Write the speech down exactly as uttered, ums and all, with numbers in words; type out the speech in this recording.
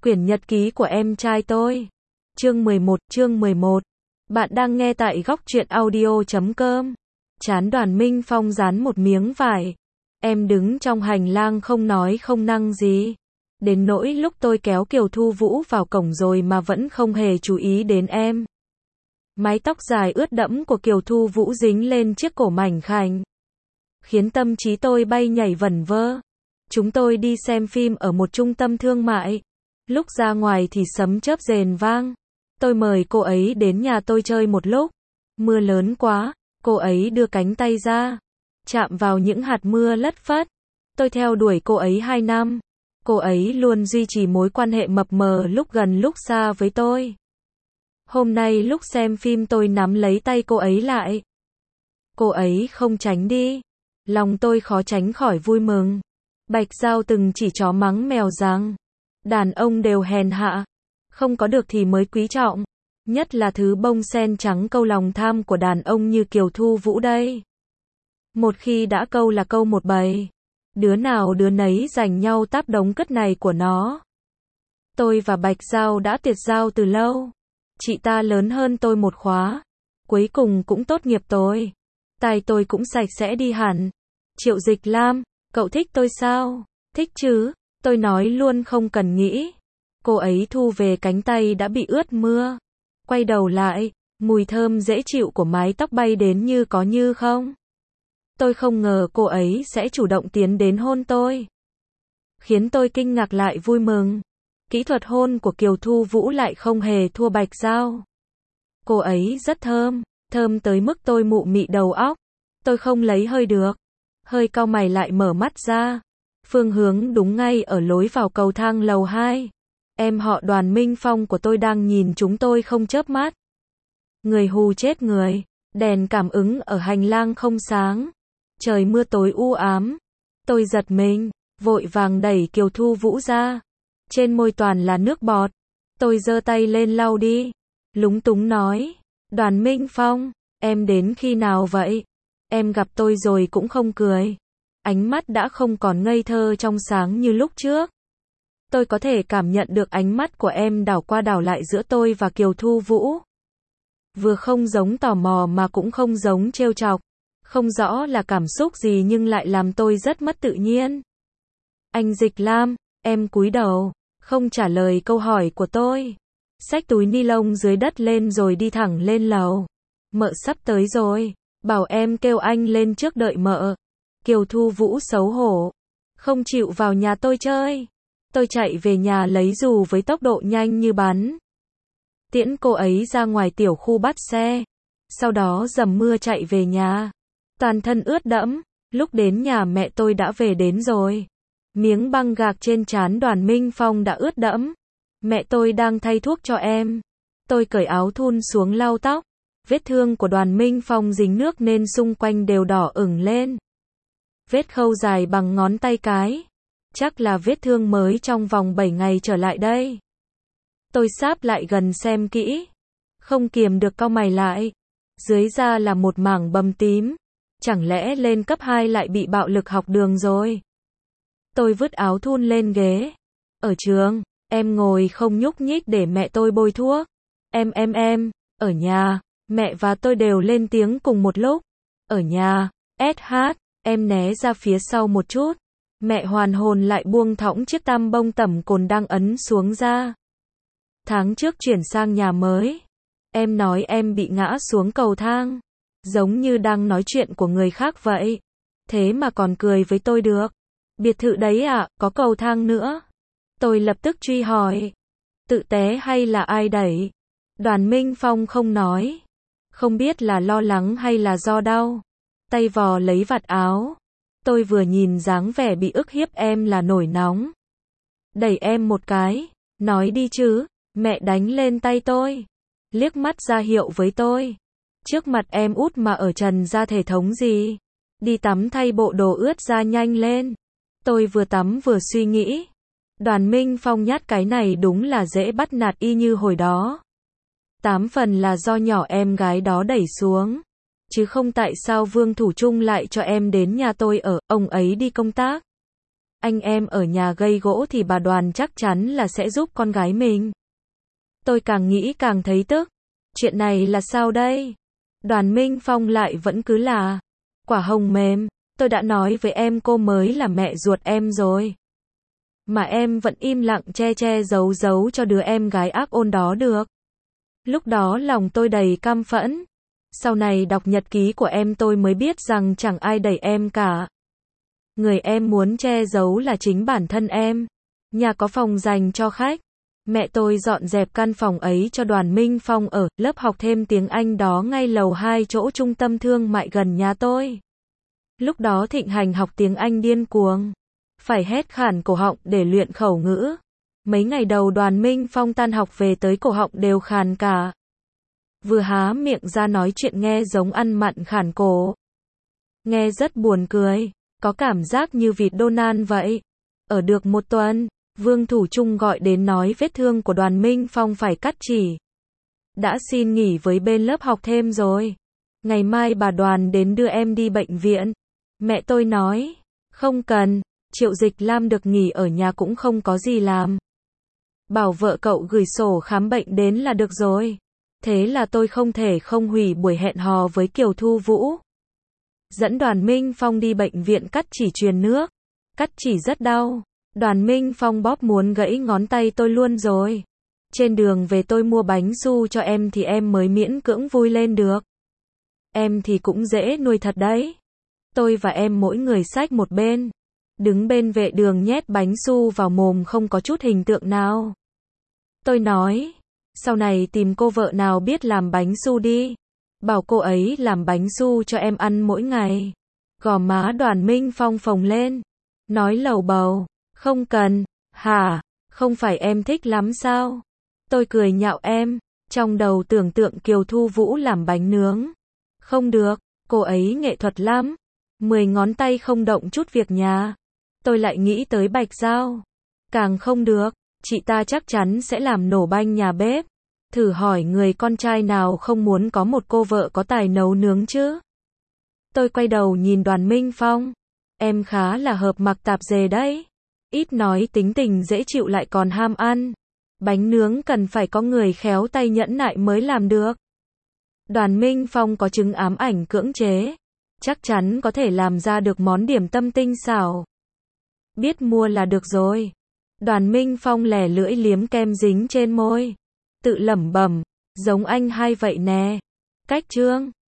Quyển nhật ký của em trai tôi. Chương mười một, chương mười một. Bạn đang nghe tại góc truyện audio chấm com. Trán Đoàn Minh Phong dán một miếng vải. Em đứng trong hành lang không nói không năng gì. Đến nỗi lúc tôi kéo Kiều Thu Vũ vào cổng rồi mà vẫn không hề chú ý đến em. Mái tóc dài ướt đẫm của Kiều Thu Vũ dính lên chiếc cổ mảnh khảnh, khiến tâm trí tôi bay nhảy vẩn vơ. Chúng tôi đi xem phim ở một trung tâm thương mại. Lúc ra ngoài thì sấm chớp rền vang. Tôi mời cô ấy đến nhà tôi chơi một lúc. Mưa lớn quá, cô ấy đưa cánh tay ra, chạm vào những hạt mưa lất phất. Tôi theo đuổi cô ấy hai năm. Cô ấy luôn duy trì mối quan hệ mập mờ lúc gần lúc xa với tôi. Hôm nay lúc xem phim tôi nắm lấy tay cô ấy lại. Cô ấy không tránh đi. Lòng tôi khó tránh khỏi vui mừng. Bạch Giao từng chỉ chó mắng mèo rằng đàn ông đều hèn hạ, không có được thì mới quý trọng, nhất là thứ bông sen trắng câu lòng tham của đàn ông như Kiều Thu Vũ đây. Một khi đã câu là câu một bầy, đứa nào đứa nấy giành nhau táp đống cất này của nó. Tôi và Bạch Giao đã tuyệt giao từ lâu. Chị ta lớn hơn tôi một khóa, cuối cùng cũng tốt nghiệp tôi. Tai tôi cũng sạch sẽ đi hẳn. Triệu Dịch Lam, cậu thích tôi sao? Thích chứ, tôi nói luôn không cần nghĩ. Cô ấy thu về cánh tay đã bị ướt mưa. Quay đầu lại, mùi thơm dễ chịu của mái tóc bay đến như có như không. Tôi không ngờ cô ấy sẽ chủ động tiến đến hôn tôi. Khiến tôi kinh ngạc lại vui mừng. Kỹ thuật hôn của Kiều Thu Vũ lại không hề thua Bạch Giao. Cô ấy rất thơm, thơm tới mức tôi mụ mị đầu óc. Tôi không lấy hơi được. Hơi cau mày lại mở mắt ra. Phương hướng đúng ngay ở lối vào cầu thang lầu hai. Em họ Đoàn Minh Phong của tôi đang nhìn chúng tôi không chớp mắt. Người hù chết người. Đèn cảm ứng ở hành lang không sáng. Trời mưa tối u ám. Tôi giật mình, vội vàng đẩy Kiều Thu Vũ ra. Trên môi toàn là nước bọt. Tôi giơ tay lên lau đi. Lúng túng nói. Đoàn Minh Phong, em đến khi nào vậy? Em gặp tôi rồi cũng không cười. Ánh mắt đã không còn ngây thơ trong sáng như lúc trước. Tôi có thể cảm nhận được ánh mắt của em đảo qua đảo lại giữa tôi và Kiều Thu Vũ. Vừa không giống tò mò mà cũng không giống trêu chọc. Không rõ là cảm xúc gì nhưng lại làm tôi rất mất tự nhiên. Anh Dịch Lam, em cúi đầu, không trả lời câu hỏi của tôi. Xách túi ni lông dưới đất lên rồi đi thẳng lên lầu. Mợ sắp tới rồi, bảo em kêu anh lên trước đợi mợ. Kiều Thu Vũ xấu hổ, không chịu vào nhà tôi chơi. Tôi chạy về nhà lấy dù với tốc độ nhanh như bắn. Tiễn cô ấy ra ngoài tiểu khu bắt xe. Sau đó dầm mưa chạy về nhà. Toàn thân ướt đẫm, lúc đến nhà mẹ tôi đã về đến rồi. Miếng băng gạc trên trán Đoàn Minh Phong đã ướt đẫm. Mẹ tôi đang thay thuốc cho em. Tôi cởi áo thun xuống lau tóc. Vết thương của Đoàn Minh Phong dính nước nên xung quanh đều đỏ ửng lên. Vết khâu dài bằng ngón tay cái. Chắc là vết thương mới trong vòng bảy ngày trở lại đây. Tôi sáp lại gần xem kỹ. Không kiềm được cau mày lại. Dưới da là một mảng bầm tím. Chẳng lẽ lên cấp hai lại bị bạo lực học đường rồi? Tôi vứt áo thun lên ghế. Ở trường, em ngồi không nhúc nhích để mẹ tôi bôi thuốc. Em em em, ở nhà, mẹ và tôi đều lên tiếng cùng một lúc. Ở nhà, ét hát, em né ra phía sau một chút. Mẹ hoàn hồn lại buông thõng chiếc tam bông tẩm cồn đang ấn xuống ra. Tháng trước chuyển sang nhà mới. Em nói em bị ngã xuống cầu thang. Giống như đang nói chuyện của người khác vậy. Thế mà còn cười với tôi được. Biệt thự đấy à, có cầu thang nữa. Tôi lập tức truy hỏi. Tự té hay là ai đẩy? Đoàn Minh Phong không nói. Không biết là lo lắng hay là do đau. Tay vò lấy vạt áo. Tôi vừa nhìn dáng vẻ bị ức hiếp em là nổi nóng. Đẩy em một cái. Nói đi chứ. Mẹ đánh lên tay tôi. Liếc mắt ra hiệu với tôi. Trước mặt em út mà ở trần ra thể thống gì. Đi tắm thay bộ đồ ướt ra nhanh lên. Tôi vừa tắm vừa suy nghĩ. Đoàn Minh Phong nhát cái này đúng là dễ bắt nạt y như hồi đó. Tám phần là do nhỏ em gái đó đẩy xuống. Chứ không tại sao Vương Thủ Trung lại cho em đến nhà tôi ở, ông ấy đi công tác. anh em ở nhà gây gỗ thì bà Đoàn chắc chắn là sẽ giúp con gái mình. Tôi càng nghĩ càng thấy tức. Chuyện này là sao đây? Đoàn Minh Phong lại vẫn cứ là quả hồng mềm. Tôi đã nói với em cô mới là mẹ ruột em rồi. Mà em vẫn im lặng che che giấu giấu cho đứa em gái ác ôn đó được. Lúc đó lòng tôi đầy căm phẫn. Sau này đọc nhật ký của em tôi mới biết rằng chẳng ai đẩy em cả. Người em muốn che giấu là chính bản thân em. Nhà có phòng dành cho khách. Mẹ tôi dọn dẹp căn phòng ấy cho Đoàn Minh Phong ở, lớp học thêm tiếng Anh đó ngay lầu hai chỗ trung tâm thương mại gần nhà tôi. Lúc đó thịnh hành học tiếng Anh điên cuồng. Phải hét khản cổ họng để luyện khẩu ngữ. Mấy ngày đầu Đoàn Minh Phong tan học về tới cổ họng đều khàn cả. Vừa há miệng ra nói chuyện nghe giống ăn mặn khản cổ. Nghe rất buồn cười, có cảm giác như vịt Donald vậy. Ở được một tuần, Vương Thủ Trung gọi đến nói vết thương của Đoàn Minh Phong phải cắt chỉ. Đã xin nghỉ với bên lớp học thêm rồi. Ngày mai bà Đoàn đến đưa em đi bệnh viện. Mẹ tôi nói, không cần, Triệu Dịch Lam được nghỉ ở nhà cũng không có gì làm. Bảo vợ cậu gửi sổ khám bệnh đến là được rồi. Thế là tôi không thể không hủy buổi hẹn hò với Kiều Thu Vũ. Dẫn Đoàn Minh Phong đi bệnh viện cắt chỉ truyền nước. Cắt chỉ rất đau. Đoàn Minh Phong bóp muốn gãy ngón tay tôi luôn rồi. Trên đường về tôi mua bánh su cho em thì em mới miễn cưỡng vui lên được. Em thì cũng dễ nuôi thật đấy. Tôi và em mỗi người xách một bên. Đứng bên vệ đường nhét bánh su vào mồm không có chút hình tượng nào. Tôi nói, sau này tìm cô vợ nào biết làm bánh su đi. Bảo cô ấy làm bánh su cho em ăn mỗi ngày. Gò má Đoàn Minh Phong phồng lên. Nói lầu bầu, không cần, hả, không phải em thích lắm sao? Tôi cười nhạo em, trong đầu tưởng tượng Kiều Thu Vũ làm bánh nướng. Không được, cô ấy nghệ thuật lắm. Mười ngón tay không động chút việc nhà. Tôi lại nghĩ tới Bạch Giao. Càng không được, chị ta chắc chắn sẽ làm nổ banh nhà bếp. Thử hỏi người con trai nào không muốn có một cô vợ có tài nấu nướng chứ? Tôi quay đầu nhìn Đoàn Minh Phong. Em khá là hợp mặc tạp dề đấy. Ít nói tính tình dễ chịu lại còn ham ăn. Bánh nướng cần phải có người khéo tay nhẫn nại mới làm được. Đoàn Minh Phong có chứng ám ảnh cưỡng chế. Chắc chắn có thể làm ra được món điểm tâm tinh xảo. Biết mua là được rồi. Đoàn Minh Phong lẻ lưỡi liếm kem dính trên môi. Tự lẩm bẩm, giống anh hai vậy nè. Cách trương.